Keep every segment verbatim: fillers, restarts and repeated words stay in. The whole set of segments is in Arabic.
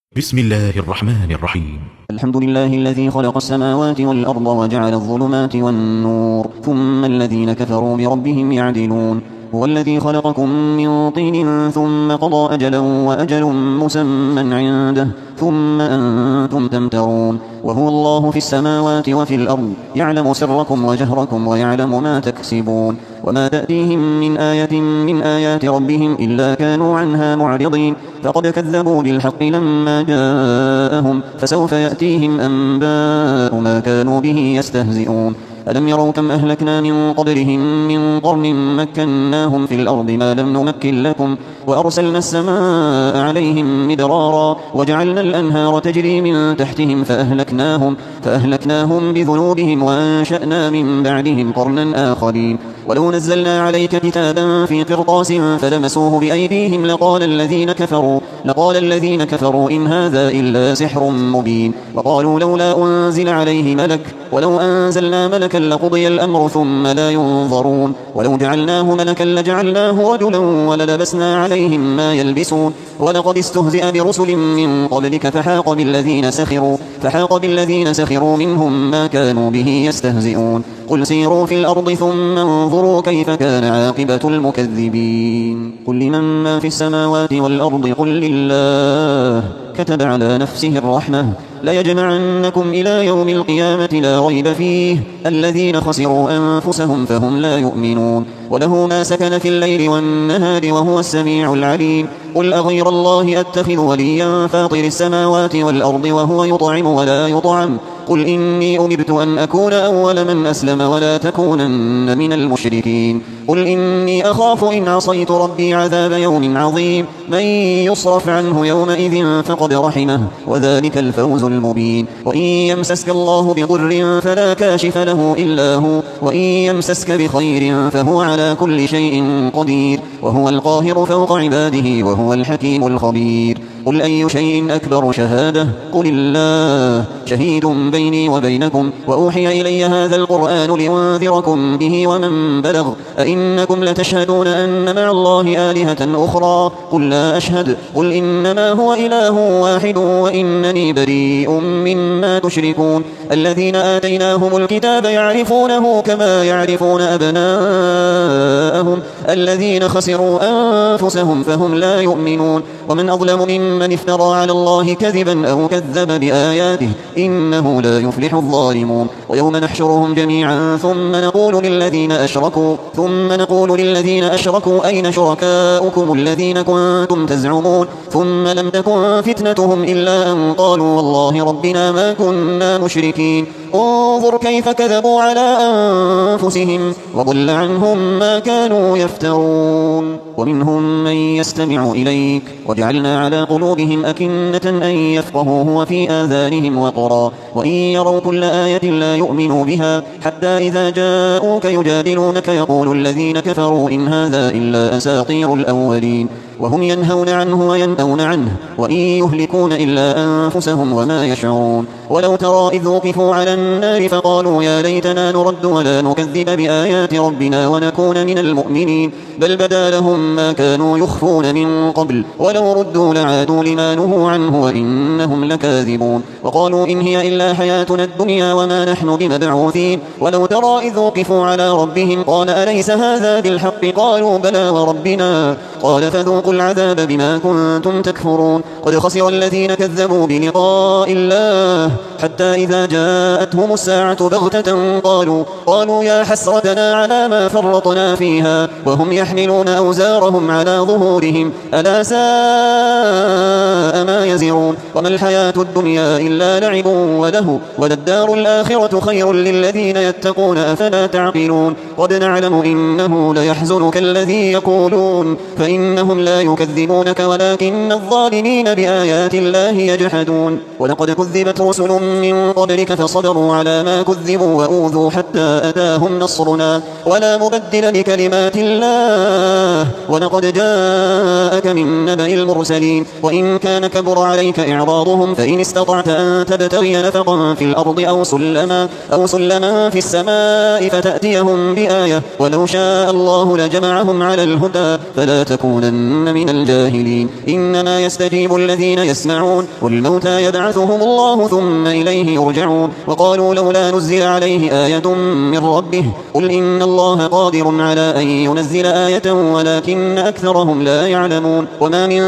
بسم الله الرحمن الرحيم. الحمد لله الذي خلق السماوات والأرض وجعل الظلمات والنور ثم الذين كفروا بربهم يعدلون. هو الذي خلقكم من طين ثم قضى أجلا وأجل مسمى عنده ثم أنتم تمترون. وهو الله في السماوات وفي الأرض يعلم سركم وجهركم ويعلم ما تكسبون. وما تأتيهم من آية من آيات ربهم إلا كانوا عنها معرضين. فقد كذبوا بالحق لما جاءهم فسوف يأتيهم أنباء ما كانوا به يستهزئون. ألم يروا كم أهلكنا من قبلهم من قرن مكناهم في الأرض ما لم نمكن لكم وأرسلنا السماء عليهم مدرارا وجعلنا الأنهار تجري من تحتهم فأهلكناهم, فأهلكناهم بذنوبهم وأنشأنا من بعدهم قرنا آخرين. ولو نزلنا عليك كتابا في قرطاس فلمسوه بأيديهم لقال الذين كفروا, لقال الذين كفروا إن هذا إلا سحر مبين. وقالوا لولا أنزل عليه ملك ولو أنزلنا ملكا لقضي الأمر ثم لا ينظرون. ولو جعلناه ملكا لجعلناه رجلا وللبسنا عليهم ما يلبسون. ولقد استهزئ برسل من قبلك فحاق بالذين سخروا, فحاق بالذين سخروا منهم ما كانوا به يستهزئون. قل سيروا في الأرض ثم انظروا كيف كان عاقبة المكذبين. قل لمن ما في السماوات والأرض قل لله كتب على نفسه الرحمة ليجمعنكم إلى يوم القيامة لا ريب فيه الذين خسروا أنفسهم فهم لا يؤمنون. وله ما سكن في الليل والنهار وهو السميع العليم. قل أغير الله أتخذ وليا فاطر السماوات والأرض وهو يطعم ولا يطعم. قل إني أمرت أن أكون أول من أسلم ولا تكونن من المشركين. قل إني أخاف إن عصيت ربي عذاب يوم عظيم. من يصرف عنه يومئذ فقد رحمه وذلك الفوز المبين. وإن يمسسك الله بضر فلا كاشف له إلا هو وإن يمسسك بخير فهو على كل شيء قدير وهو القاهر فوق عباده وهو الحكيم الخبير. قل أي شيء أكبر شهادة قل الله شهيد بيني وبينكم وأوحي إلي هذا القرآن لأنذركم به ومن بلغ. أئنكم لتشهدون أن مع الله آلهة أخرى قل لا أشهد. قل إنما هو إله واحد وإنني بريء مما تشركون. الذين آتيناهم الكتاب يعرفونه كما يعرفون أبناءهم الذين خسروا أنفسهم فهم لا يؤمنون. ومن أظلم ممن افترى على الله كذبا أو كذب بآياته إنه لا يفلح الظالمون. ويوم نحشرهم جميعا ثم نقول للذين أشركوا ثم نقول للذين أشركوا أين شركاؤكم الذين كنتم تزعمون ثم لم تكن فتنتهم إلا أن قالوا والله ربنا ما كنا مشركين. انظر كيف كذبوا على أنفسهم وضل عنهم ما كانوا يفترون. ومنهم من يستمع إليك وجعلنا على قلوبهم أكنة أن يفقهوه وفي آذانهم وقرا وإن يروا كل آية لا يؤمنوا بها حتى إذا جاءوك يجادلونك يقول الذين كفروا إن هذا إلا أساطير الأولين. وهم ينهون عنه وينأون عنه وإن يهلكون إلا أنفسهم وما يشعرون. ولو ترى إذ وقفوا على النار فقالوا يا ليتنا نرد ولا نكذب بآيات ربنا ونكون من المؤمنين بل بدا لهم ما كانوا يخفون من قبل ولو ردوا لعادوا لما نهوا عنه وإنهم لكاذبون. وقالوا إن هي إلا حياتنا الدنيا وما نحن بمبعوثين. ولو ترى إذ وقفوا على ربهم قال أليس هذا بالحق قالوا بلى وربنا قال فذوقوا العذاب بما كنتم تكفرون. قد خسر الذين كذبوا بلقاء الله حتى إذا جاءتهم الساعة بغتة قالوا, قالوا يا حسرتنا على ما فرطنا فيها وهم يحملون أوزارهم على ظهورهم ألا ساء ما يزرون. وما الحياة الدنيا إلا لعب وله وللدار الآخرة خير للذين يتقون أفلا تعقلون. قد نعلم إنه ليحزنك الذي يقولون فإنهم لا يكذبونك ولكن الظالمين بآيات الله يجحدون. ولقد كذبت رسل من قبلك فصبروا فصبروا على ما كذبوا وأوذوا حتى أتاهم نصرنا ولا مبدل لكلمات الله ولقد جاءك من نبأ المرسلين وإن كان كبر عليك إعراضهم فإن استطعت أن تبتغي نفقا في الأرض أو سلما, أو سلما في السماء فتأتيهم بآية ولو شاء الله لجمعهم على الهدى فلا تكونن من الجاهلين إنما يستجيب الذين يسمعون والموتى يبعثهم الله ثم إليه يرجعون وقالوا لولا نزل عليه آية من ربه قل إن الله قادر على أن ينزل آية ولكن أكثرهم لا يعلمون وما من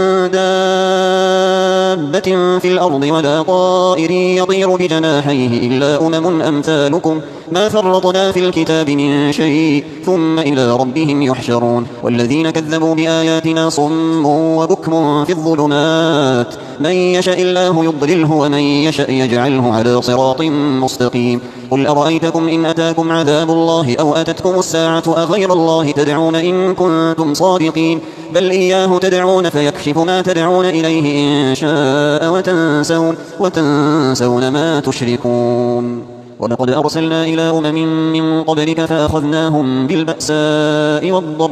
دابة في الأرض ولا طائر يطير بجناحيه إلا أمم أمثالكم ما فرطنا في الكتاب من شيء ثم إلى ربهم يحشرون والذين كذبوا بآياتنا صم وبكم في الظلمات من يشاء الله يضلله ومن يشاء يجعله على صراط مستقيم قل أرأيتكم إن أتاكم عذاب الله أو أتتكم الساعة أغير الله تدعون إن كنتم صادقين بل إياه تدعون فيكشف ما تدعون إليه إن شاء وتنسون, وتنسون ما تشركون ولقد أرسلنا إلى أمم من قبلك فأخذناهم بالبأساء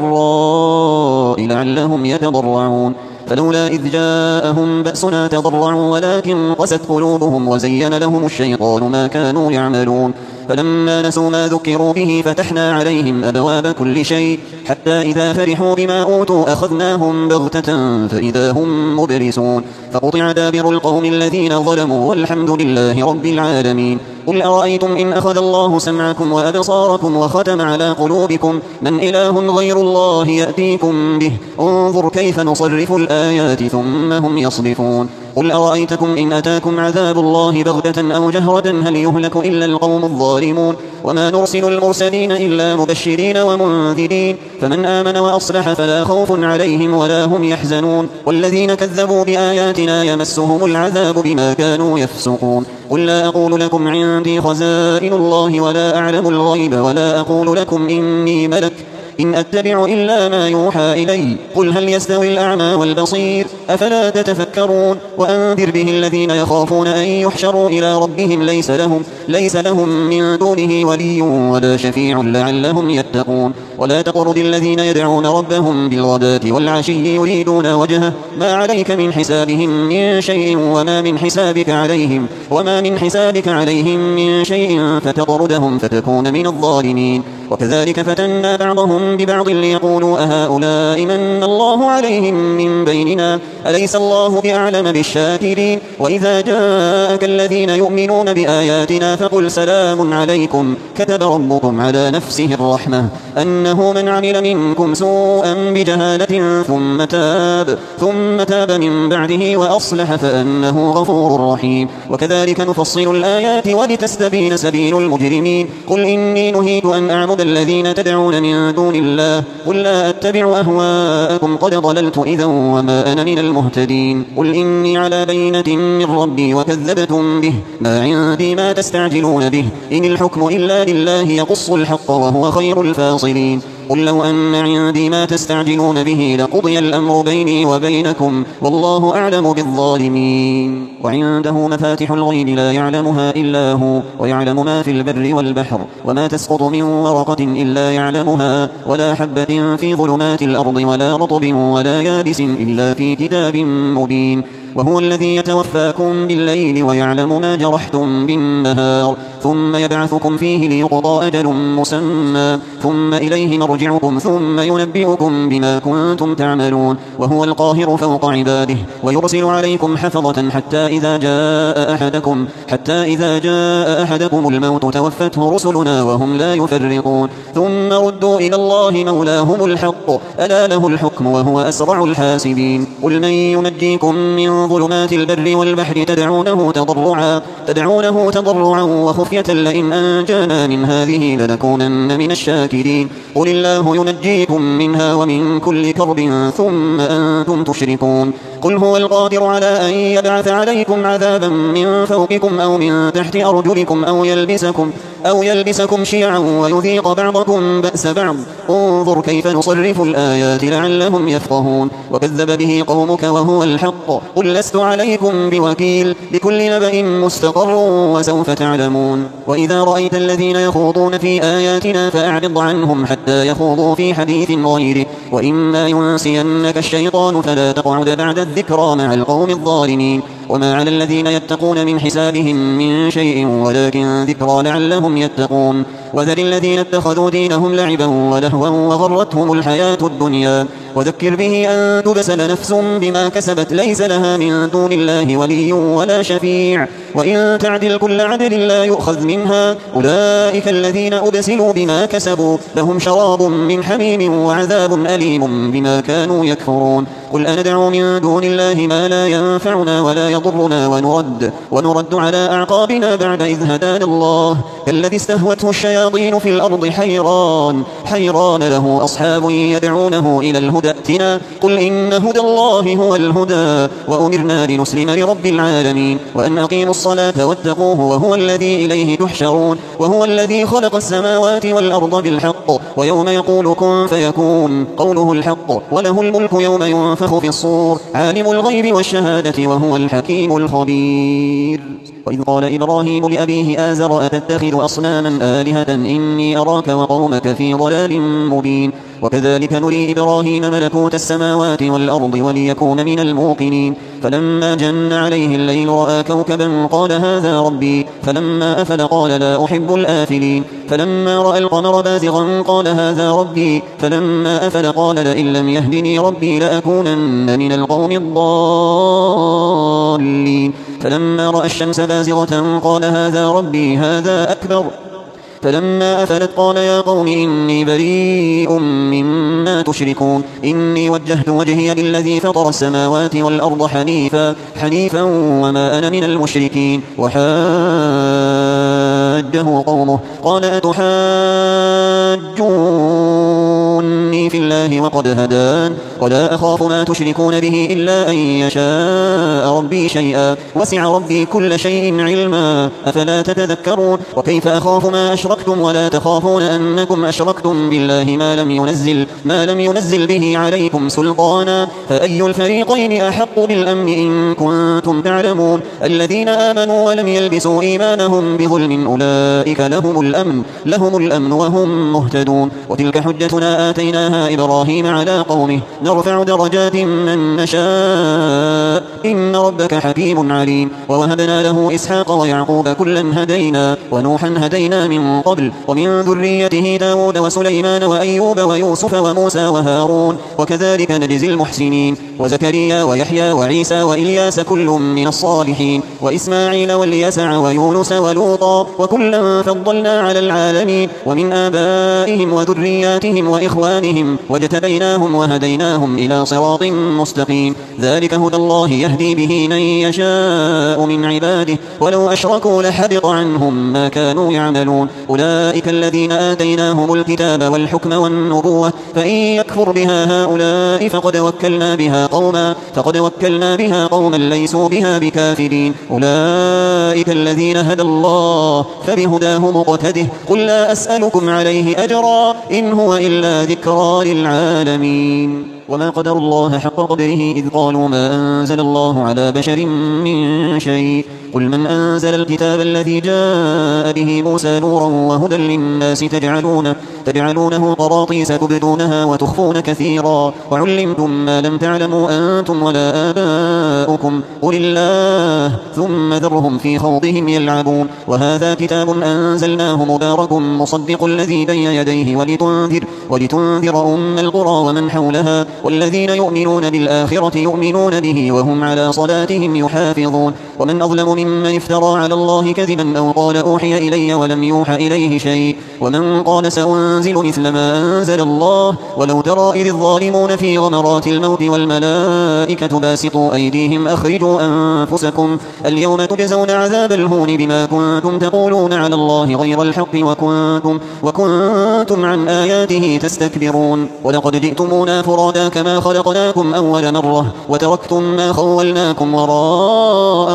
والضراء لعلهم يتضرعون فلولا إذ جاءهم بأسنا تضرعوا ولكن قست قلوبهم وزين لهم الشيطان ما كانوا يعملون فلما نسوا ما ذكروا به فتحنا عليهم أبواب كل شيء حتى إذا فرحوا بما أوتوا أخذناهم بغتة فإذا هم مبلسون فقطع دابر القوم الذين ظلموا والحمد لله رب العالمين قل أرأيتم إن أخذ الله سمعكم وأبصاركم وختم على قلوبكم من إله غير الله يأتيكم به انظر كيف نصرف الآيات ثم هم يصدفون قل أرأيتكم إن أتاكم عذاب الله بغتة أو جهرة هل يهلك إلا القوم الظالمون وما نرسل المرسلين إلا مبشرين ومنذرين فمن آمن وأصلح فلا خوف عليهم ولا هم يحزنون والذين كذبوا بآياتنا يمسهم العذاب بما كانوا يفسقون قل لا أقول لكم عندي خزائن الله ولا أعلم الغيب ولا أقول لكم إني ملك إن أتبع إلا ما يوحى إلي قل هل يستوي الأعمى والبصير أفلا تتفكرون وأنذر به الذين يخافون أن يحشروا إلى ربهم ليس لهم, ليس لهم من دونه ولي ولا شفيع لعلهم يتقون ولا تطرد الذين يدعون ربهم بالغداة والعشي يريدون وجهه ما عليك من حسابهم من شيء وما من حسابك عليهم وما من حسابك عليهم من شيء فتطردهم فتكون من الظالمين وكذلك فتنا بعضهم ببعض ليقولوا أهؤلاء من الله عليهم من بيننا أليس الله بأعلم بالشاكرين وإذا جاءك الذين يؤمنون بآياتنا فقل سلام عليكم كتب ربكم على نفسه الرحمة أنه من عمل منكم سوءا بجهالة ثم تاب, ثم تاب من بعده وأصلح فأنه غفور رحيم وكذلك نفصل الآيات ولتستبين سبيل المجرمين قل إني نهيت أن أعبد الذين تدعون من دون الله قل لا أتبع أهواءكم قد ضللت إذا وما أنا من المهتدين قل إني على بينة من ربي وكذبتم به ما عندي ما تستعجلون به إن الحكم إلا لله يقص الحق وهو خير الفاصلين قل لو أن عندي ما تستعجلون به لقضي الأمر بيني وبينكم والله أعلم بالظالمين وعنده مفاتح الغيب لا يعلمها إلا هو ويعلم ما في البر والبحر وما تسقط من ورقة إلا يعلمها ولا حبة في ظلمات الأرض ولا رطب ولا يابس إلا في كتاب مبين وهو الذي يتوفاكم بالليل ويعلم ما جرحتم بالنهار ثم يبعثكم فيه ليقضى أجل مسمى ثم إليه مرجعكم ثم ينبئكم بما كنتم تعملون وهو القاهر فوق عباده ويرسل عليكم حفظة حتى إذا جاء أحدكم حتى إذا جاء أحدكم الموت توفته رسلنا وهم لا يفرقون ثم ردوا إلى الله مولاهم الحق ألا له الحكم وهو أسرع الحاسبين قل من ينجيكم من ظلمات البر والبحر تدعونه تضرعا تدعونه تضرعا وخفية لئن أنجانا من هذه لنكونن من الشاكرين قل الله ينجيكم منها ومن كل كرب ثم أنتم تشركون قل هو القادر على أن يبعث عليكم عذابا من فوقكم أو من تحت أرجلكم أو يلبسكم, أو يلبسكم شيعا ويذيق بعضكم بأس بعض انظر كيف نصرف الآيات لعلهم يفقهون وكذب به قومك وهو الحق قل لست عليكم بوكيل لكل نبأ مستقر وسوف تعلمون وإذا رأيت الذين يخوضون في آياتنا فأعرض عنهم حتى يخوضوا في حديث غيره وإما ينسينك الشيطان فلا تقعد بعد الذكرى مع القوم الظالمين وما على الذين يتقون من حسابهم من شيء ولكن ذكرى لعلهم يتقون وذر الذين اتخذوا دينهم لعبا ولهوا وغرتهم الحياة الدنيا وذكر به أن تبسل نفس بما كسبت ليس لها من دون الله ولي ولا شفيع وإن تعدل كل عدل لا يؤخذ منها أولئك الذين أبسلوا بما كسبوا لهم شراب من حميم وعذاب أليم بما كانوا يكفرون قل أندعو من دون الله ما لا ينفعنا ولا يضرنا ونرد, ونرد على أعقابنا بعد إذ هدانا الله كالذي استهوته الشياطين في الأرض حيران حيران له أصحاب يدعونه إلى الهدى ائتنا قل إن هدى الله هو الهدى وأمرنا لنسلم لرب العالمين وأن أقيموا الصلاة واتقوه وهو الذي إليه تحشرون وهو الذي خلق السماوات والأرض بالحق ويوم يقول كن فيكون قوله الحق وله الملك يوم ينفخ في الصور عالم الغيب والشهادة وهو الحكيم الخبير وإذ قال إبراهيم لأبيه آزر أتتخذ أصناما آلهة إني أراك وقومك في ضلال مبين وكذلك نري إبراهيم ملكوت السماوات والأرض وليكون من الموقنين فلما جن عليه الليل رأى كوكبا قال هذا ربي فلما أفل قال لا أحب الآفلين فلما رأى القمر بازغا قال هذا ربي فلما أفل قال لئن لم يهدني ربي لأكونن من القوم الضالين فلما رأى الشمس بازغة قال هذا ربي هذا أكبر فلما أفلت قال يا قوم إني بريء مما تشركون إني وجهت وجهي للذي فطر السماوات والأرض حنيفا حنيفا وما أنا من المشركين وحاجه قومه قال أتحاجوني في الله وقد هدان ولا أخاف ما تشركون به إلا أن يشاء ربي شيئا وسع ربي كل شيء علما أفلا تتذكرون وكيف أخاف ما أشركتم ولا تخافون أنكم أشركتم بالله ما لم ينزل, ما لم ينزل به عليكم سلطانا فأي الفريقين أحق بالأمن إن كنتم تعلمون الذين آمنوا ولم يلبسوا إيمانهم بظلم أولئك لهم الأمن, لهم الأمن وهم مهتدون وتلك حجتنا آتيناها إبراهيم على قومه نرفع درجات من نشاء إن ربك حكيم عليم ووهبنا له إسحاق ويعقوب كلا هدينا ونوحا هدينا من قبل ومن ذريته داود وسليمان وأيوب ويوسف وموسى وهارون وكذلك نجزي المحسنين وزكريا ويحيى وعيسى وإلياس كل من الصالحين وإسماعيل واليسع ويونس ولوطا وكلا فضلنا على العالمين ومن آبائهم وذرياتهم وإخوانهم واجتبيناهم وهديناهم إلى صراط مستقيم ذلك هدى الله يهدي به من يشاء من عباده ولو أشركوا لحبط عنهم ما كانوا يعملون أولئك الذين آتيناهم الكتاب والحكم والنبوة فإن يكفر بها هؤلاء فقد وكلنا بها قوما فقد وكلنا بها قوما ليسوا بها بكافرين أولئك الذين هدى الله فبهداه مقتده قل لا أسألكم عليه أجرا إن هو إلا ذكرى للعالمين وما قدر الله حق قدره إذ قالوا ما أنزل الله على بشر من شيء قل من أنزل الكتاب الذي جاء به موسى نورا وهدى للناس تجعلونه, تجعلونه قراطيس تبدونها وتخفون كثيرا وعلمتم ما لم تعلموا أنتم ولا آباؤكم قل الله ثم ذرهم في خوضهم يلعبون وهذا كتاب أنزلناه مبارك مصدق الذي بين يديه ولتنذر, ولتنذر أم القرى ومن حولها والذين يؤمنون بالآخرة يؤمنون به وهم على صلاتهم يحافظون ومن أظلم ممن افترى على الله كذبا أو قال أوحي إلي ولم يوحى إليه شيء ومن قال سأنزل مثل ما أنزل الله ولو ترى إذ الظالمون في غمرات الموت والملائكة باسطوا أيديهم أخرجوا أنفسكم اليوم تجزون عذاب الهون بما كنتم تقولون على الله غير الحق وكنتم, وكنتم عن آياته تستكبرون ولقد جئتمونا فرادا كما خلقناكم أول مرة وتركتم ما خولناكم وراء ظهوركم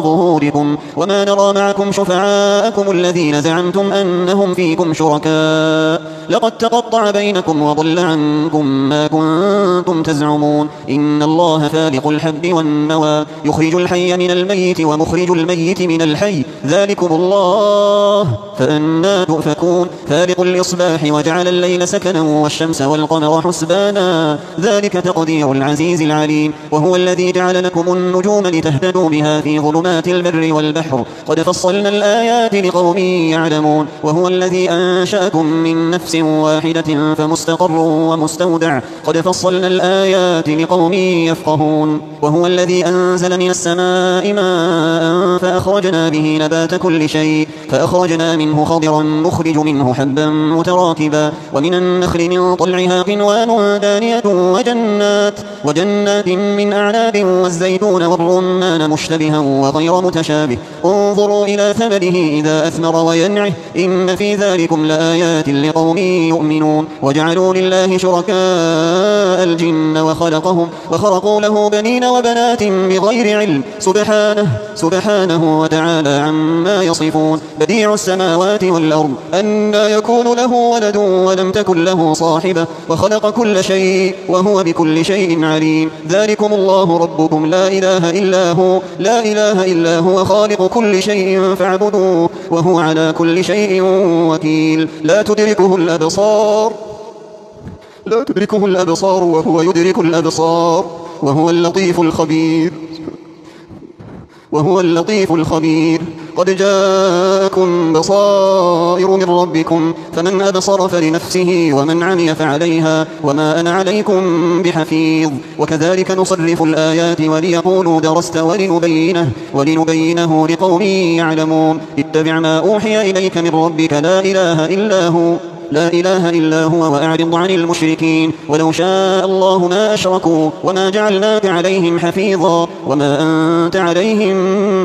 ربكم وما نرى معكم شفعاءكم الذين زعمتم أنهم فيكم شركاء لقد تقطع بينكم وضل عنكم ما كنتم تزعمون إن الله فالق الحب والنوى يخرج الحي من الميت ومخرج الميت من الحي ذلكم الله فأنا تؤفكون فالق الإصباح وجعل الليل سكنا والشمس والقمر حسبانا ذلك تقدير العزيز العليم وهو الذي جعل لكم النجوم لتهتدوا بها في ظلمات البر والبحر قد فصلنا الآيات لقوم يعلمون وهو الذي أنشأكم من نفس واحدة فمستقر ومستودع قد فصلنا الآيات لقوم يفقهون وهو الذي أنزل من السماء ماء فأخرجنا به نبات كل شيء فأخرجنا منه خضرا نخرج منه حبا متراكبا ومن النخل من طلعها قنوان دانية وجنات وجنات من أعناب والزيتون والرمان مشتبها وغير متشابه انظروا إلى ثمره إذا أثمر وينعه إن في ذلكم لآيات لقوم يؤمنون وجعلوا لله شركاء الجن وخلقهم وخرقوا له بنين وبنات بغير علم سبحانه سبحانه وتعالى عما يصفون بديع السماوات والأرض أنى يكون له ولد ولم تكن له صاحبة وخلق كل شيء وهو بكل شيء عليم ذلكم الله ربكم لا إله إلا هو لا إله إلا هو خالق كل شيء فاعبدوه وهو على كل شيء وكيل لا تدركه الأبصار لا تدركه الأبصار وهو يدرك الأبصار وهو اللطيف الخبير وهو اللطيف الخبير قد جاءكم بصائر من ربكم فمن أبصر فلنفسه ومن عمي فعليها وما أنا عليكم بحفيظ وكذلك نصرف الآيات وليقولوا درست ولنبينه ولنبينه لقوم يعلمون اتبع ما أوحي إليك من ربك لا إله إلا هو لا إله إلا هو وأعرض عن المشركين ولو شاء الله ما أشركوا وما جعلناك عليهم حفيظا وما أنت عليهم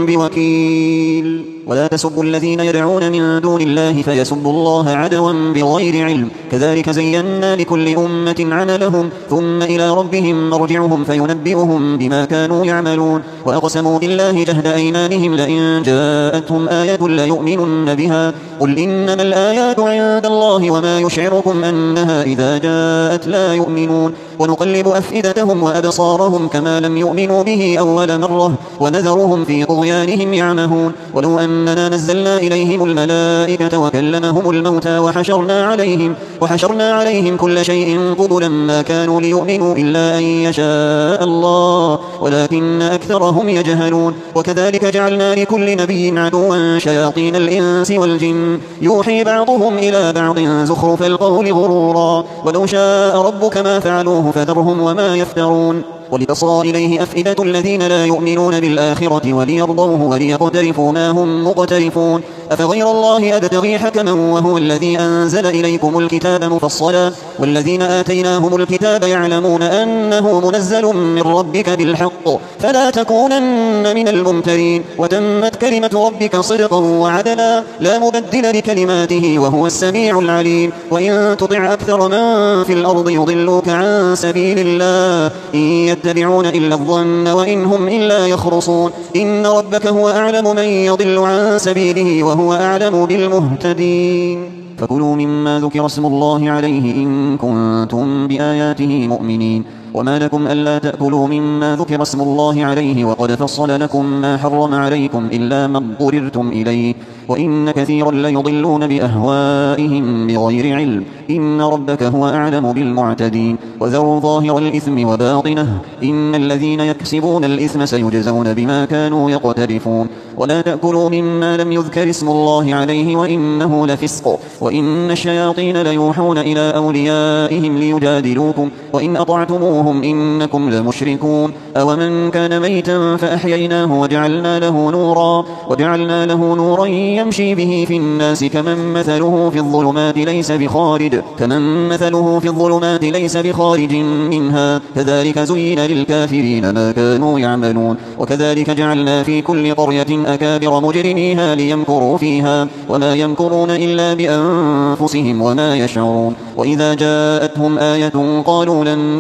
بوكيل ولا تسبوا الذين يدعون من دون الله فيسبوا الله عدوا بغير علم كذلك زينا لكل أمة عملهم ثم إلى ربهم مرجعهم فينبئهم بما كانوا يعملون وأقسموا بالله جهد أيمانهم لئن جاءتهم آية ليؤمنن بها قل إنما الآيات عند الله وما يشعركم أنها إذا جاءت لا يؤمنون ونقلب أفئدتهم وأبصارهم كما لم يؤمنوا به أول مرة ونذرهم في طغيانهم يعمهون ولو أننا نزلنا إليهم الملائكة وكلمهم الموتى وحشرنا عليهم وحشرنا عليهم كل شيء قبلا ما كانوا ليؤمنوا إلا أن يشاء الله ولكن أكثرهم يجهلون وكذلك جعلنا لكل نبي عدوا شياطين الإنس والجن يوحي بعضهم إلى بعض زخرف القول غرورا ولو شاء ربك ما فعلوه فذرهم وما يفترون ولتصغى إليه أفئدة الذين لا يؤمنون بالآخرة وليرضوه وليقترفوا ما هم مقترفون أفغير الله أبتغي حكما وهو الذي أنزل إليكم الكتاب مفصلا والذين آتيناهم الكتاب يعلمون أنه منزل من ربك بالحق فلا تكونن من الممترين وتمت كلمة ربك صدقا وعدلا لا مبدل لكلماته وهو السميع العليم وإن تطع أكثر من في الأرض يضلوك عن سبيل الله إن يتبعون إلا الظن وإن هم إلا يخرصون إن ربك هو أعلم من يضل عن سبيله وهو أعلم بالمهتدين فكلوا مما ذكر اسم الله عليه إن كنتم بآياته مؤمنين وما لكم ألا تأكلوا مما ذكر اسم الله عليه وقد فصل لكم ما حرم عليكم إلا ما اضطررتم إليه وإن كثيرا ليضلون بأهوائهم بغير علم إن ربك هو أعلم بالمعتدين وذروا ظاهر الإثم وباطنه إن الذين يكسبون الإثم سيجزون بما كانوا يقترفون ولا تأكلوا مما لم يذكر اسم الله عليه وإنه لفسق وإن الشياطين ليوحون إلى أوليائهم ليجادلوكم وإن أطعتموهم إنكم لمشركون أومن كان ميتا فأحييناه وجعلنا له نورا وجعلنا له نورا يمشي به في الناس كمن مثله في الظلمات ليس بخارج كمن مثله في الظلمات ليس بخارج منها كذلك زين للكافرين ما كانوا يعملون وكذلك جعلنا في كل قرية أكابر مجرميها ليمكروا فيها وما يمكرون إلا بأنفسهم وما يشعرون وإذا جاءتهم آية قالوا لن نؤمن حتى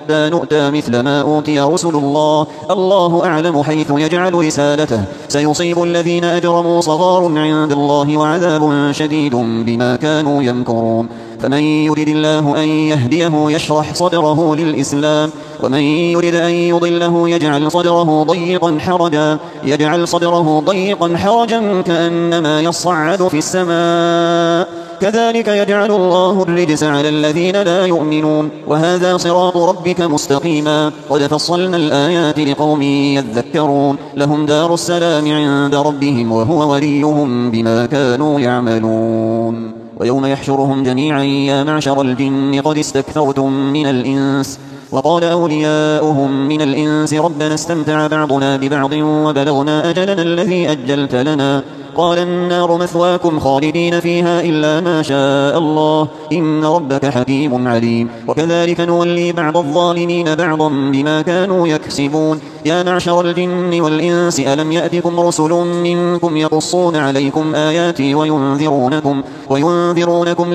حتى نؤتى مثل ما أوتي رسل الله الله أعلم حيث يجعل رسالته سيصيب الذين أجرموا صغار عند الله وعذاب شديد بما كانوا يمكرون فمن يرد الله أن يهديه يشرح صدره للإسلام ومن يرد أن يضله يجعل صدره ضيقا حرجا يجعل صدره ضيقا حرجا كأنما يصعد في السماء كذلك يجعل الله الرجس على الذين لا يؤمنون وهذا صراط ربك مستقيما قد فصلنا الآيات لقوم يذكرون لهم دار السلام عند ربهم وهو وليهم بما كانوا يعملون ويوم يحشرهم جميعا يا معشر الجن قد استكثرتم من الإنس وقال أولياؤهم من الإنس ربنا استمتع بعضنا ببعض وبلغنا أجلنا الذي أجلت لنا قال النار مثواكم خالدين فيها إلا ما شاء الله إن ربك حكيم عليم وكذلك نولي بعض الظالمين بعضا بما كانوا يكسبون يا معشر الجن والإنس ألم يأتكم رسل منكم يقصون عليكم آياتي وينذرونكم, وينذرونكم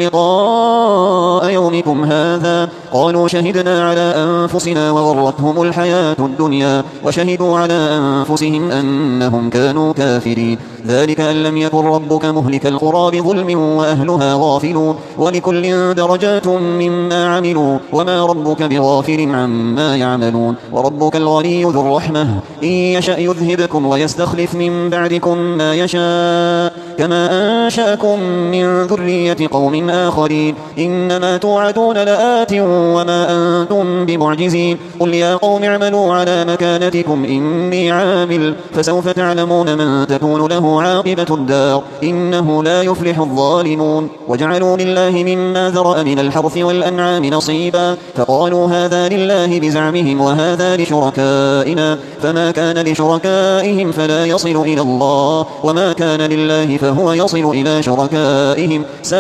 لقاء يومكم هذا قالوا شهدنا على أنفسنا وغرتهم الحياة الدنيا وشهدوا على أنفسهم أنهم كانوا كافرين ذلك أن لم يكن ربك مهلك القرى بظلم وأهلها غافلون ولكل درجات مما عملوا وما ربك بغافل عما يعملون وربك الغني ذو الرحمة إن يشأ يذهبكم ويستخلف من بعدكم ما يشاء كما أنشأكم من ذرية قوم آخرين إنما توعدون لآت وما أنتم بمعجزين قل يا قوم اعملوا على مكانتكم إني عامل فسوف تعلمون من تكون له عاقبة الدار إنه لا يفلح الظالمون وجعلوا لله مما ذرأ من الحرث والأنعام نصيبا فقالوا هذا لله بزعمهم وهذا لشركائنا فما كان لشركائهم فلا يصل إلى الله وما كان لله فهو يصل إلى شركائهم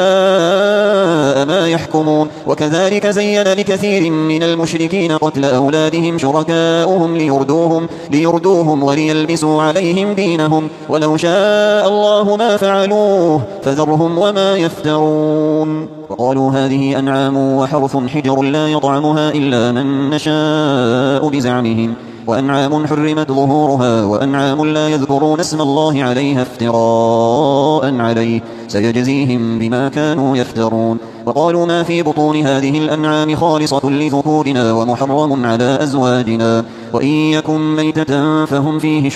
ساء ما يحكمون وكذلك زين لكثير من المشركين قتل أولادهم شركاؤهم ليردوهم, ليردوهم وليلبسوا عليهم دينهم ولو شاء الله ما فعلوه فذرهم وما يفترون وقالوا هذه أنعام وحرث حجر لا يطعمها إلا من نشاء بزعمهم وأنعام حرمت ظهورها وأنعام لا يذكرون اسم الله عليها افتراء عليه سيجزيهم بما كانوا يفترون وقالوا ما في بطون هذه الأنعام خالصة لذكورنا ومحرم على أزواجنا وإن يكن ميتة فهم فيه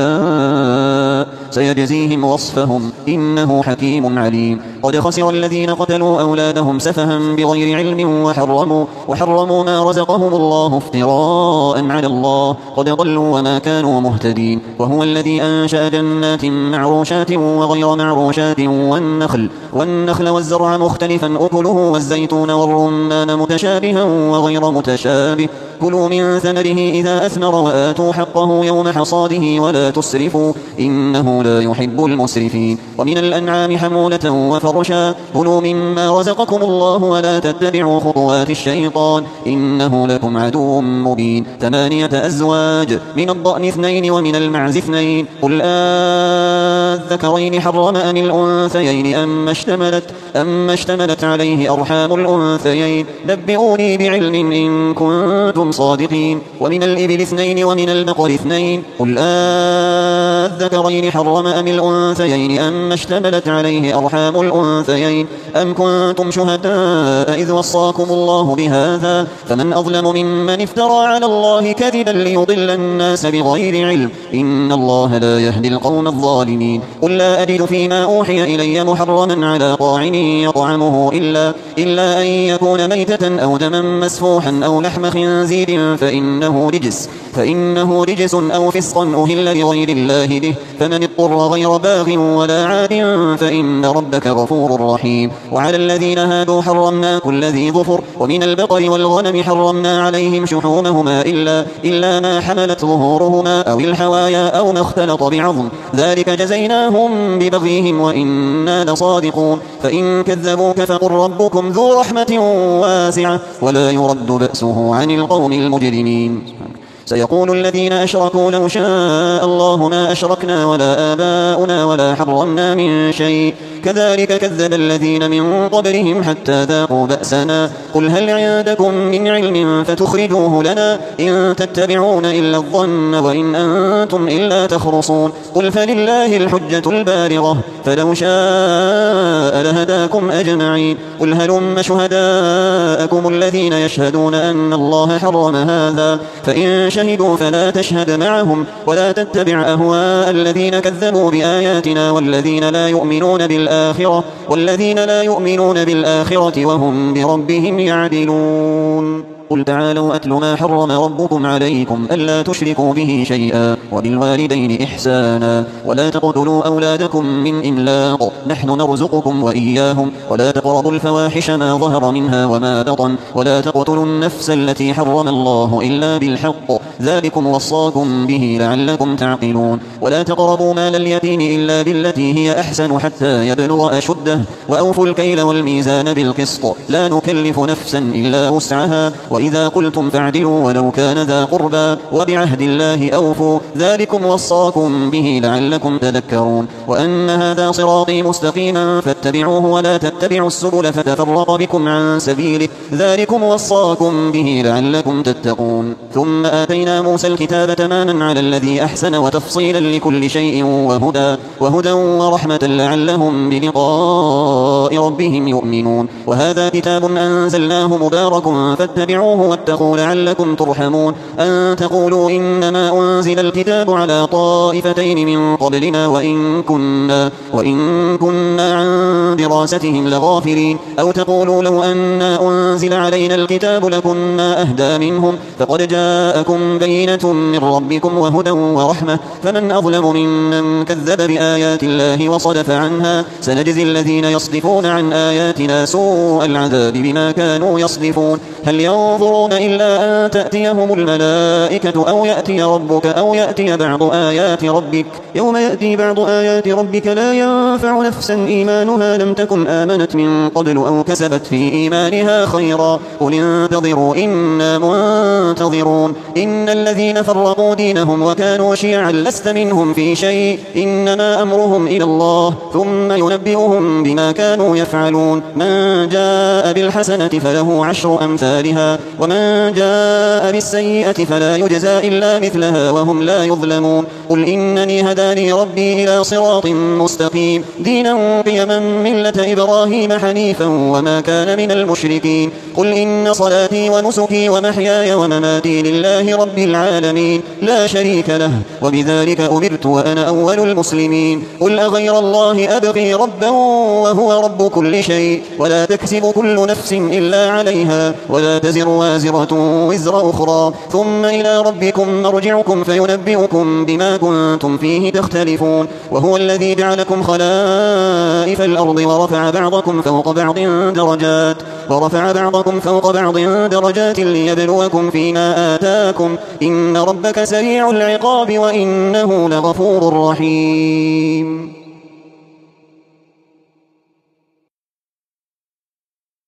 شركاء سيجزيهم وصفهم إنه حكيم عليم قد خسر الذين قتلوا أولادهم سفها بغير علم وحرموا, وحرموا ما رزقهم الله افتراء على الله قد ضلوا وما كانوا مهتدين وهو الذي أنشأ جنات معروشات وغير معروشات والنخل, والنخل والزرع مختلفا أكله والزيتون والرمان متشابها وغير متشابه كلوا من ثمره إذا أثمر وآتوا حقه يوم حصاده ولا تسرفوا إنه لا يحب المسرفين ومن الأنعام حمولة وفرشا كلوا مما رزقكم الله ولا تتبعوا خطوات الشيطان إنه لكم عدو مبين ثمانية أزواج من الضأن اثنين ومن المعز اثنين قل آذكرين حرم أم الأنثيين أم اشتملت, أم اشتملت عليه أرحام الأنثيين نبئوني بعلم إن كنتم صادقين ومن الإبل اثنين ومن البقر اثنين قل آذكرين حرم أم الأنثيين أم اشتملت عليه أرحام الأنثيين أم كنتم شهداء إذ وصاكم الله بهذا فمن أظلم ممن افترى على الله كذبا ليضل الناس بغير علم إن الله لا يهدي القوم الظالمين قل لا أجد فيما أوحي إلي محرما على طاعم يطعمه إلا, إلا أن يكون ميتة أو دما مسفوحا أو لحم خنزير فإنه رجس, فإنه رجس أو فسقا أهل لغير الله به فمن اضطر غير باغ ولا عاد فإن ربك غفور رحيم وعلى الذين هادوا حرمنا كل ذي ظفر ومن البقر والغنم حرمنا عليهم شحومهما إلا, إلا ما حملت ظهورهما أو الحوايا أو ما اختلط بعظم ذلك جزيناهم ببغيهم وإنا لصادقون فإن كذبوك فقل ربكم ذو رحمة واسعة ولا يرد بأسه عن القوم المجرمين سيقول الذين أشركوا لو شاء الله ما أشركنا ولا آباؤنا ولا حرمنا من شيء كذلك كذب الذين من قبلهم حتى ذاقوا بأسنا قل هل عندكم من علم فتخرجوه لنا إن تتبعون إلا الظن وإن أنتم إلا تخرصون قل فلله الحجة البالغة فلو شاء لهداكم أجمعين قل هلم شهداءكم الذين يشهدون أن الله حرم هذا فإن شهدوا فلا تشهد معهم ولا تتبع أهواء الذين كذبوا بآياتنا والذين لا يؤمنون بالآخرة والذين لا يؤمنون بالآخرة وهم بربهم يعدلون قل تعالوا أتل ما حرم ربكم عليكم ألا تشركوا به شيئا وبالوالدين إحسانا ولا تقتلوا أولادكم من إملاق نحن نرزقكم وإياهم ولا تقربوا الفواحش ما ظهر منها وما بطن ولا تقتلوا النفس التي حرم الله إلا بالحق ذلكم وصاكم به لعلكم تعقلون ولا تقربوا مال اليتيم إلا بالتي هي أحسن حتى يبلغ أشده وأوفوا الكيل والميزان بالقسط لا نكلف نفسا إلا وسعها وإذا قلتم فاعدلوا ولو كان ذا قربى وبعهد الله أوفوا ذلكم وصاكم به لعلكم تذكرون وأن هذا صراطي مستقيما فاتبعوه ولا تتبعوا السبل فتفرق بكم عن سبيله ذلكم وصاكم به لعلكم تتقون ثم آتينا موسى الكتاب تماما على الذي أحسن وتفصيلا لكل شيء وهدى وهدى ورحمة لعلهم بلقاء ربهم يؤمنون وهذا كتاب أنزلناه مبارك فاتبعوه واتقوا لعلكم ترحمون أن تقولوا إنما أنزل الكتاب على طائفتين من قبلنا وإن كنا, وإن كنا عن دراستهم لغافلين أو تقولوا لو أنا أنزل علينا الكتاب لكنا أهدى منهم فقد جاءكم بينة من ربكم وهدى ورحمة فمن أظلم ممن كذب بآيات الله وصدف عنها سنجزي الذين يصدفون عن آياتنا سوء العذاب بما كانوا يصدفون هل ينظرون إلا أن تأتيهم الملائكة أو يأتي ربك أو يأتي بعض آيات ربك يوم يأتي بعض آيات ربك لا ينفع نفسا إيمانها لم تكن آمنت من قبل أو كسبت في إيمانها خيرا قل انتظروا إنا منتظرون إن الذين فرقوا دينهم وكانوا شيعا لست منهم في شيء إنما أمرهم إلى الله ثم ينبئهم بما كانوا يفعلون من جاء بالحسنة فله عشر أمثالها ومن جاء بالسيئة فلا يجزى إلا مثلها وهم لا يظلمون قل إنني هداني ربي إلى صراط مستقيم دينا قيما ملة إبراهيم حنيفا وما كان من المشركين قل إن صلاتي ونسكي ومحياي ومماتي لله رب العالمين لا شريك له وبذلك أمرت وأنا أول المسلمين قل أغير الله أبغي ربا وهو رب كل شيء ولا تكسب كل نفس إلا عليها ولا تزر وازرة وزر أخرى ثم إلى ربكم مرجعكم فينبئكم بما كنتم فيه تختلفون وهو الذي جعلكم خلائف الأرض ورفع بعضكم فوق بعض درجات ورفع بعضكم فوق بعض درجات ليبلوكم فيما آتاكم إن ربك سريع العقاب وإنه لغفور رحيم